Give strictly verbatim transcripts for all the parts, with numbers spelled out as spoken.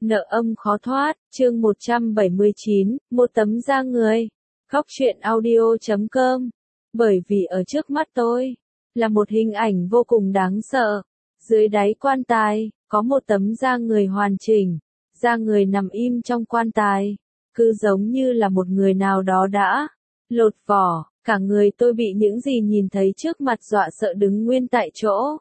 Nợ âm khó thoát, chương một trăm bảy mươi chín, một tấm da người. Góc truyện audio chấm com. Bởi vì ở trước mắt tôi, là một hình ảnh vô cùng đáng sợ. Dưới đáy quan tài, có một tấm da người hoàn chỉnh. Da người nằm im trong quan tài. Cứ giống như là một người nào đó đã lột vỏ. Cả người tôi bị những gì nhìn thấy trước mặt dọa sợ đứng nguyên tại chỗ.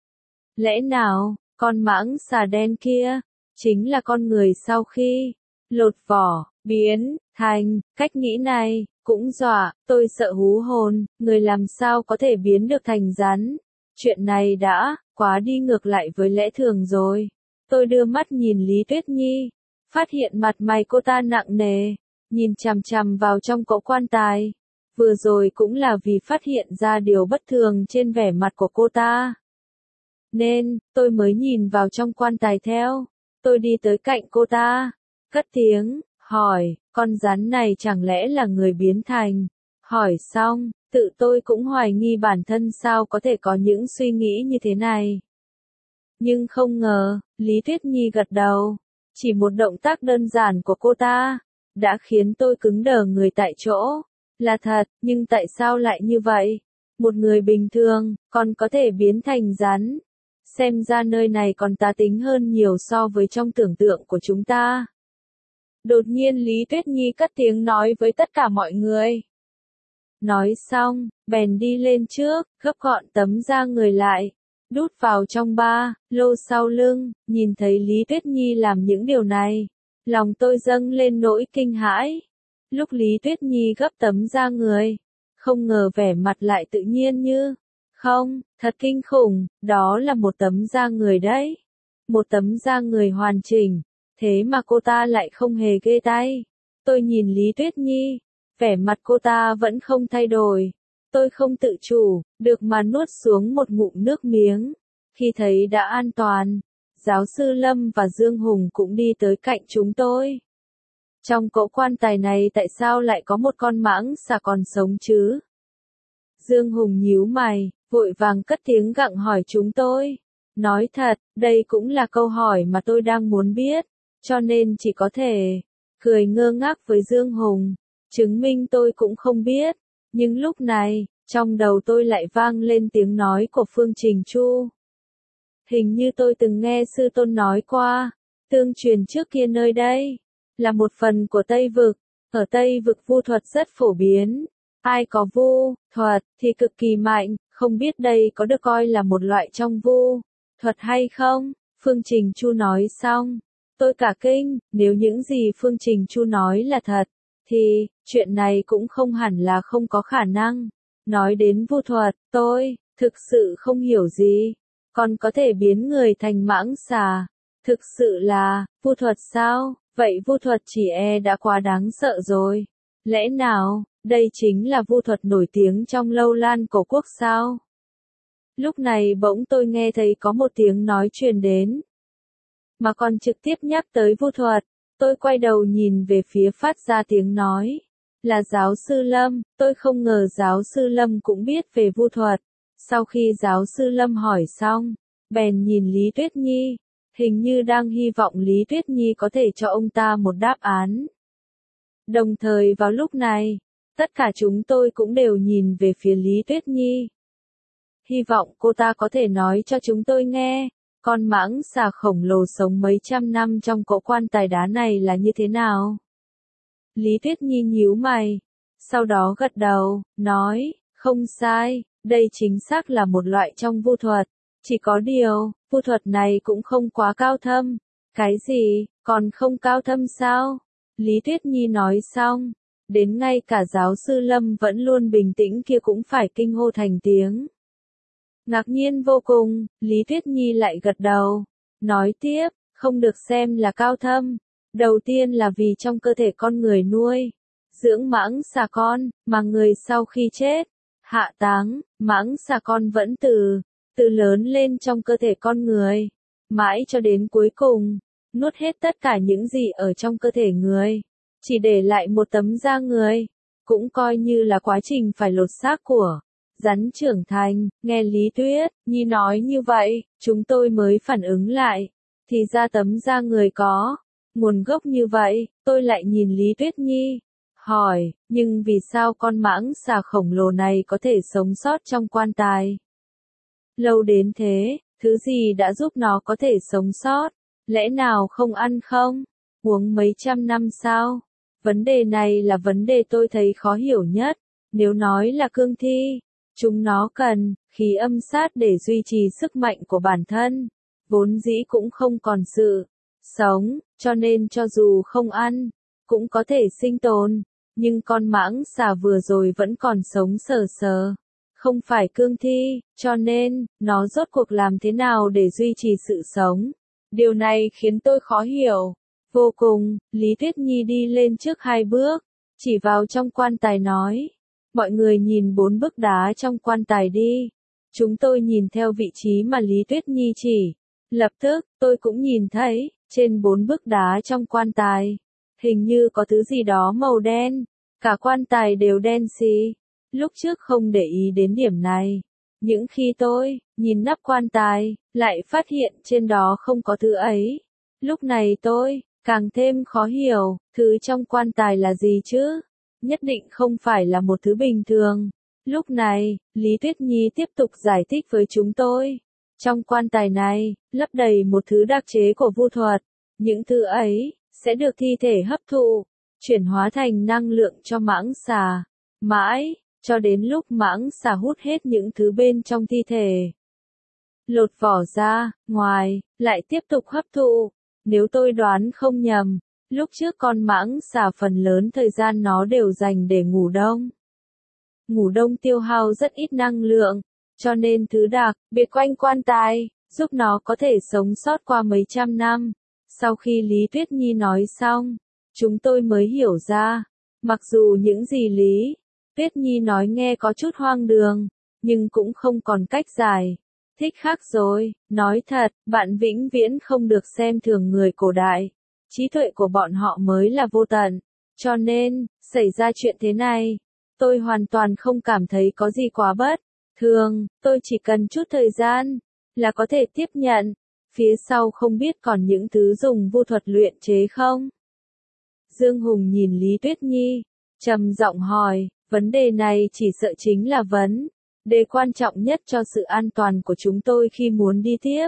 Lẽ nào, con mãng xà đen kia chính là con người sau khi lột vỏ, biến thành, cách nghĩ này, cũng dọa, tôi sợ hú hồn, người làm sao có thể biến được thành rắn. Chuyện này đã, quá đi ngược lại với lẽ thường rồi. Tôi đưa mắt nhìn Lý Tuyết Nhi, phát hiện mặt mày cô ta nặng nề, nhìn chằm chằm vào trong cỗ quan tài. Vừa rồi cũng là vì phát hiện ra điều bất thường trên vẻ mặt của cô ta. Nên, tôi mới nhìn vào trong quan tài theo. Tôi đi tới cạnh cô ta, cất tiếng, hỏi, con rắn này chẳng lẽ là người biến thành? Hỏi xong, tự tôi cũng hoài nghi bản thân sao có thể có những suy nghĩ như thế này. Nhưng không ngờ, Lý Tuyết Nhi gật đầu. Chỉ một động tác đơn giản của cô ta, đã khiến tôi cứng đờ người tại chỗ. Là thật, nhưng tại sao lại như vậy? Một người bình thường, còn có thể biến thành rắn. Xem ra nơi này còn tà tính hơn nhiều so với trong tưởng tượng của chúng ta. Đột nhiên Lý Tuyết Nhi cất tiếng nói với tất cả mọi người. Nói xong, bèn đi lên trước, gấp gọn tấm da người lại, đút vào trong ba lô sau lưng. Nhìn thấy Lý Tuyết Nhi làm những điều này, lòng tôi dâng lên nỗi kinh hãi. Lúc Lý Tuyết Nhi gấp tấm da người, không ngờ vẻ mặt lại tự nhiên như... Không, thật kinh khủng, đó là một tấm da người đấy. Một tấm da người hoàn chỉnh, thế mà cô ta lại không hề ghê tay. Tôi nhìn Lý Tuyết Nhi, vẻ mặt cô ta vẫn không thay đổi. Tôi không tự chủ, được mà nuốt xuống một ngụm nước miếng. Khi thấy đã an toàn, giáo sư Lâm và Dương Hùng cũng đi tới cạnh chúng tôi. Trong cỗ quan tài này tại sao lại có một con mãng xà còn sống chứ? Dương Hùng nhíu mày, vội vàng cất tiếng gặng hỏi chúng tôi. Nói thật, đây cũng là câu hỏi mà tôi đang muốn biết, cho nên chỉ có thể cười ngơ ngác với Dương Hùng, chứng minh tôi cũng không biết. Nhưng lúc này, trong đầu tôi lại vang lên tiếng nói của Phương Trình Chu. Hình như tôi từng nghe sư tôn nói qua, tương truyền trước kia nơi đây là một phần của Tây Vực, ở Tây Vực vu thuật rất phổ biến. Ai có vu thuật thì cực kỳ mạnh, không biết đây có được coi là một loại trong vu thuật hay không? Phương Trình Chu nói xong, tôi cả kinh, nếu những gì Phương Trình Chu nói là thật, thì chuyện này cũng không hẳn là không có khả năng. Nói đến vu thuật, tôi thực sự không hiểu gì, còn có thể biến người thành mãng xà. Thực sự là vu thuật sao? Vậy vu thuật chỉ e đã quá đáng sợ rồi. Lẽ nào đây chính là vu thuật nổi tiếng trong Lâu Lan cổ quốc sao? Lúc này bỗng tôi nghe thấy có một tiếng nói truyền đến, mà còn trực tiếp nhắc tới vu thuật. Tôi quay đầu nhìn về phía phát ra tiếng nói, là giáo sư Lâm. Tôi không ngờ giáo sư Lâm cũng biết về vu thuật. Sau khi giáo sư Lâm hỏi xong, bèn nhìn Lý Tuyết Nhi, hình như đang hy vọng Lý Tuyết Nhi có thể cho ông ta một đáp án. Đồng thời vào lúc này, tất cả chúng tôi cũng đều nhìn về phía Lý Tuyết Nhi. Hy vọng cô ta có thể nói cho chúng tôi nghe, con mãng xà khổng lồ sống mấy trăm năm trong cỗ quan tài đá này là như thế nào. Lý Tuyết Nhi nhíu mày, sau đó gật đầu, nói, không sai, đây chính xác là một loại trong vu thuật. Chỉ có điều, vu thuật này cũng không quá cao thâm. Cái gì, còn không cao thâm sao? Lý Tuyết Nhi nói xong, đến ngay cả giáo sư Lâm vẫn luôn bình tĩnh kia cũng phải kinh hô thành tiếng. Ngạc nhiên vô cùng, Lý Tuyết Nhi lại gật đầu, nói tiếp, không được xem là cao thâm. Đầu tiên là vì trong cơ thể con người nuôi dưỡng mãng xà con, mà người sau khi chết, hạ táng, mãng xà con vẫn từ, từ lớn lên trong cơ thể con người, mãi cho đến cuối cùng, nuốt hết tất cả những gì ở trong cơ thể người, chỉ để lại một tấm da người, cũng coi như là quá trình phải lột xác của rắn trưởng thành. Nghe Lý Tuyết Nhi nói như vậy, chúng tôi mới phản ứng lại, thì ra tấm da người có Nguồn gốc như vậy, tôi lại nhìn Lý Tuyết Nhi, hỏi, nhưng vì sao con mãng xà khổng lồ này có thể sống sót trong quan tài? Lâu đến thế, thứ gì đã giúp nó có thể sống sót? Lẽ nào không ăn không? Uống mấy trăm năm sao? Vấn đề này là vấn đề tôi thấy khó hiểu nhất. Nếu nói là cương thi, chúng nó cần khí âm sát để duy trì sức mạnh của bản thân, vốn dĩ cũng không còn sự sống, cho nên cho dù không ăn, cũng có thể sinh tồn. Nhưng con mãng xà vừa rồi vẫn còn sống sờ sờ, không phải cương thi, cho nên, nó rốt cuộc làm thế nào để duy trì sự sống? Điều này khiến tôi khó hiểu. Vô cùng, Lý Tuyết Nhi đi lên trước hai bước, chỉ vào trong quan tài nói. Mọi người nhìn bốn bức đá trong quan tài đi. Chúng tôi nhìn theo vị trí mà Lý Tuyết Nhi chỉ. Lập tức, tôi cũng nhìn thấy, trên bốn bức đá trong quan tài, hình như có thứ gì đó màu đen. Cả quan tài đều đen xì. Lúc trước không để ý đến điểm này. Những khi tôi nhìn nắp quan tài, lại phát hiện trên đó không có thứ ấy. Lúc này tôi càng thêm khó hiểu, thứ trong quan tài là gì chứ? Nhất định không phải là một thứ bình thường. Lúc này, Lý Tuyết Nhi tiếp tục giải thích với chúng tôi. Trong quan tài này, lấp đầy một thứ đặc chế của vu thuật. Những thứ ấy sẽ được thi thể hấp thụ, chuyển hóa thành năng lượng cho mãng xà. Mãi cho đến lúc mãng xà hút hết những thứ bên trong thi thể, lột vỏ ra, ngoài, lại tiếp tục hấp thụ. Nếu tôi đoán không nhầm, lúc trước con mãng xà phần lớn thời gian nó đều dành để ngủ đông. Ngủ đông tiêu hao rất ít năng lượng, cho nên thứ đặc biệt quanh quan tài, giúp nó có thể sống sót qua mấy trăm năm. Sau khi Lý Tuyết Nhi nói xong, chúng tôi mới hiểu ra, mặc dù những gì Lý Tuyết Nhi nói nghe có chút hoang đường, nhưng cũng không còn cách giải thích khác rồi. Nói thật, bạn vĩnh viễn không được xem thường người cổ đại. Trí tuệ của bọn họ mới là vô tận. Cho nên, xảy ra chuyện thế này, tôi hoàn toàn không cảm thấy có gì quá bất thường. Tôi chỉ cần chút thời gian là có thể tiếp nhận. Phía sau không biết còn những thứ dùng vu thuật luyện chế không? Dương Hùng nhìn Lý Tuyết Nhi, trầm giọng hỏi, vấn đề này chỉ sợ chính là vấn đề quan trọng nhất cho sự an toàn của chúng tôi khi muốn đi tiếp.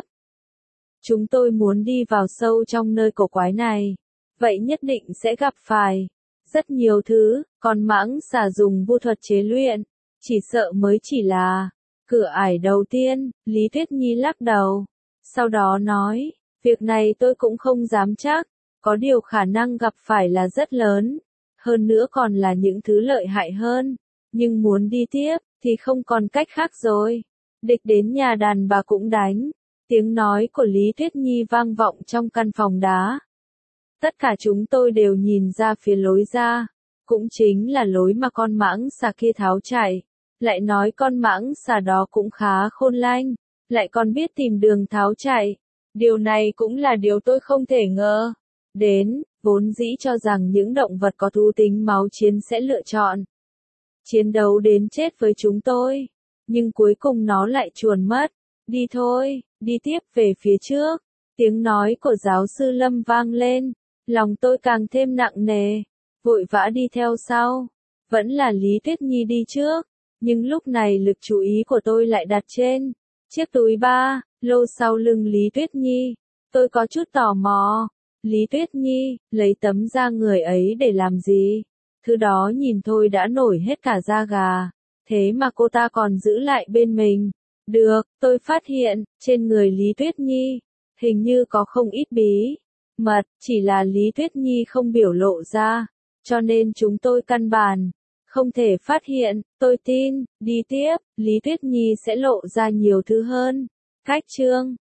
Chúng tôi muốn đi vào sâu trong nơi cổ quái này, vậy nhất định sẽ gặp phải rất nhiều thứ, còn mãng xà dùng vu thuật chế luyện, chỉ sợ mới chỉ là cửa ải đầu tiên. Lý Tuyết Nhi lắc đầu, sau đó nói, việc này tôi cũng không dám chắc, có điều khả năng gặp phải là rất lớn, hơn nữa còn là những thứ lợi hại hơn, nhưng muốn đi tiếp, thì không còn cách khác rồi. Địch đến nhà đàn bà cũng đánh. Tiếng nói của Lý Tuyết Nhi vang vọng trong căn phòng đá. Tất cả chúng tôi đều nhìn ra phía lối ra, cũng chính là lối mà con mãng xà kia tháo chạy. Lại nói con mãng xà đó cũng khá khôn lanh, lại còn biết tìm đường tháo chạy. Điều này cũng là điều tôi không thể ngờ đến, vốn dĩ cho rằng những động vật có thú tính máu chiến sẽ lựa chọn chiến đấu đến chết với chúng tôi, nhưng cuối cùng nó lại chuồn mất. Đi thôi, đi tiếp về phía trước. Tiếng nói của giáo sư Lâm vang lên, lòng tôi càng thêm nặng nề, vội vã đi theo sau. Vẫn là Lý Tuyết Nhi đi trước, nhưng lúc này lực chú ý của tôi lại đặt trên chiếc túi ba lô sau lưng Lý Tuyết Nhi. Tôi có chút tò mò, Lý Tuyết Nhi lấy tấm da người ấy để làm gì? Thứ đó nhìn thôi đã nổi hết cả da gà, thế mà cô ta còn giữ lại bên mình. Được, tôi phát hiện, trên người Lý Tuyết Nhi, hình như có không ít bí mật, chỉ là Lý Tuyết Nhi không biểu lộ ra, cho nên chúng tôi căn bản không thể phát hiện. Tôi tin, đi tiếp, Lý Tuyết Nhi sẽ lộ ra nhiều thứ hơn. Cách chương